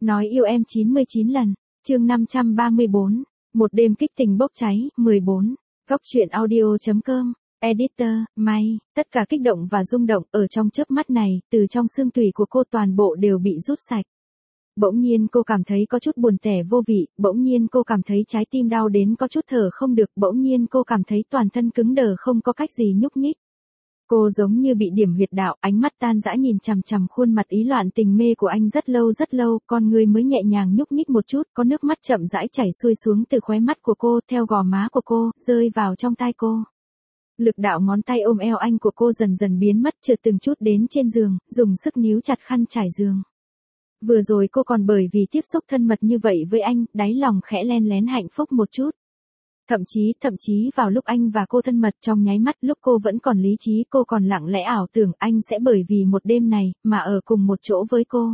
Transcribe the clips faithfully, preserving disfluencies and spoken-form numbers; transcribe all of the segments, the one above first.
Nói yêu em chín mươi chín lần, chương năm trăm ba mươi bốn, một đêm kích tình bốc cháy, mười bốn, góc truyện audio chấm com, editor, May, tất cả kích động và rung động ở trong chớp mắt này, từ trong xương tủy của cô toàn bộ đều bị rút sạch. Bỗng nhiên cô cảm thấy có chút buồn tẻ vô vị, bỗng nhiên cô cảm thấy trái tim đau đến có chút thở không được, bỗng nhiên cô cảm thấy toàn thân cứng đờ không có cách gì nhúc nhích. Cô giống như bị điểm huyệt đạo, ánh mắt tan dã nhìn chằm chằm khuôn mặt ý loạn tình mê của anh rất lâu rất lâu, con người mới nhẹ nhàng nhúc nhích một chút, có nước mắt chậm rãi chảy xuôi xuống từ khóe mắt của cô, theo gò má của cô, rơi vào trong tai cô. Lực đạo ngón tay ôm eo anh của cô dần dần biến mất, trượt từng chút đến trên giường, dùng sức níu chặt khăn trải giường. Vừa rồi cô còn bởi vì tiếp xúc thân mật như vậy với anh, đáy lòng khẽ len lén hạnh phúc một chút. Thậm chí, thậm chí vào lúc anh và cô thân mật trong nháy mắt, lúc cô vẫn còn lý trí, cô còn lặng lẽ ảo tưởng anh sẽ bởi vì một đêm này, mà ở cùng một chỗ với cô.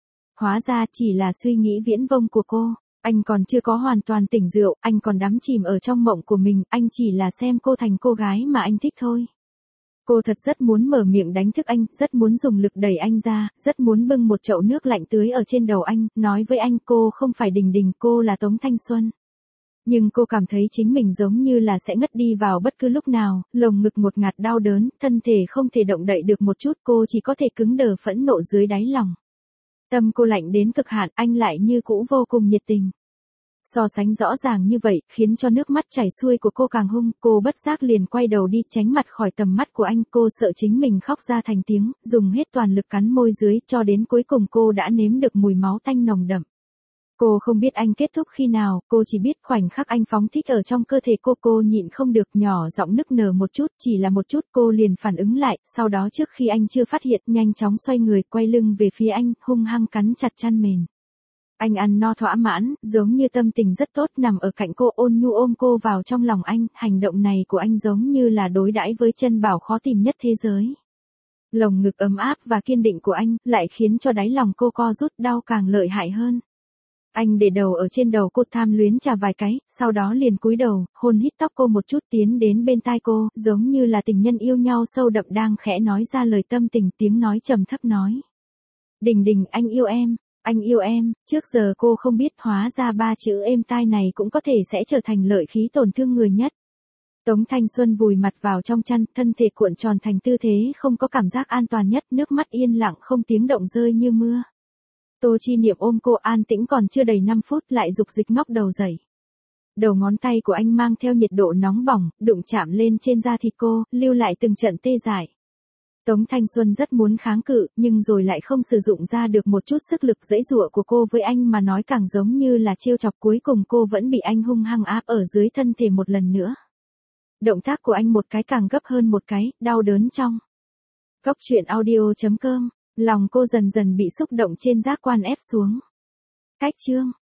Hóa ra chỉ là suy nghĩ viễn vông của cô. Anh còn chưa có hoàn toàn tỉnh rượu, anh còn đắm chìm ở trong mộng của mình, anh chỉ là xem cô thành cô gái mà anh thích thôi. Cô thật rất muốn mở miệng đánh thức anh, rất muốn dùng lực đẩy anh ra, rất muốn bưng một chậu nước lạnh tưới ở trên đầu anh, nói với anh cô không phải Đình Đình, cô là Tống Thanh Xuân. Nhưng cô cảm thấy chính mình giống như là sẽ ngất đi vào bất cứ lúc nào, lồng ngực ngột ngạt đau đớn, thân thể không thể động đậy được một chút, cô chỉ có thể cứng đờ phẫn nộ dưới đáy lòng. Tâm cô lạnh đến cực hạn, anh lại như cũ vô cùng nhiệt tình. So sánh rõ ràng như vậy, khiến cho nước mắt chảy xuôi của cô càng hung, cô bất giác liền quay đầu đi tránh mặt khỏi tầm mắt của anh, cô sợ chính mình khóc ra thành tiếng, dùng hết toàn lực cắn môi dưới, cho đến cuối cùng cô đã nếm được mùi máu tanh nồng đậm. Cô không biết anh kết thúc khi nào, cô chỉ biết khoảnh khắc anh phóng thích ở trong cơ thể cô, cô nhịn không được nhỏ giọng nức nở một chút, chỉ là một chút, cô liền phản ứng lại, sau đó trước khi anh chưa phát hiện, nhanh chóng xoay người, quay lưng về phía anh, hung hăng cắn chặt chăn mền. Anh ăn no thỏa mãn, giống như tâm tình rất tốt, nằm ở cạnh cô ôn nhu ôm cô vào trong lòng anh, hành động này của anh giống như là đối đãi với chân bảo khó tìm nhất thế giới. Lồng ngực ấm áp và kiên định của anh, lại khiến cho đáy lòng cô co rút, đau càng lợi hại hơn. Anh để đầu ở trên đầu cô, tham luyến chà vài cái, sau đó liền cúi đầu, hôn hít tóc cô một chút, tiến đến bên tai cô, giống như là tình nhân yêu nhau sâu đậm đang khẽ nói ra lời tâm tình, tiếng nói trầm thấp nói. Đình Đình, anh yêu em, anh yêu em, trước giờ cô không biết hóa ra ba chữ êm tai này cũng có thể sẽ trở thành lợi khí tổn thương người nhất. Tống Thanh Xuân vùi mặt vào trong chăn, thân thể cuộn tròn thành tư thế không có cảm giác an toàn nhất, nước mắt yên lặng không tiếng động rơi như mưa. Tô Chi Niệm ôm cô an tĩnh còn chưa đầy năm phút lại dục dịch ngóc đầu dậy. Đầu ngón tay của anh mang theo nhiệt độ nóng bỏng, đụng chạm lên trên da thịt cô, lưu lại từng trận tê dại. Tống Thanh Xuân rất muốn kháng cự, nhưng rồi lại không sử dụng ra được một chút sức lực, giãy giụa của cô với anh mà nói càng giống như là trêu chọc, cuối cùng cô vẫn bị anh hung hăng áp ở dưới thân thể một lần nữa. Động tác của anh một cái càng gấp hơn một cái, đau đớn trong. Góc truyện audio chấm com. Lòng cô dần dần bị xúc động trên giác quan ép xuống. Cách chương.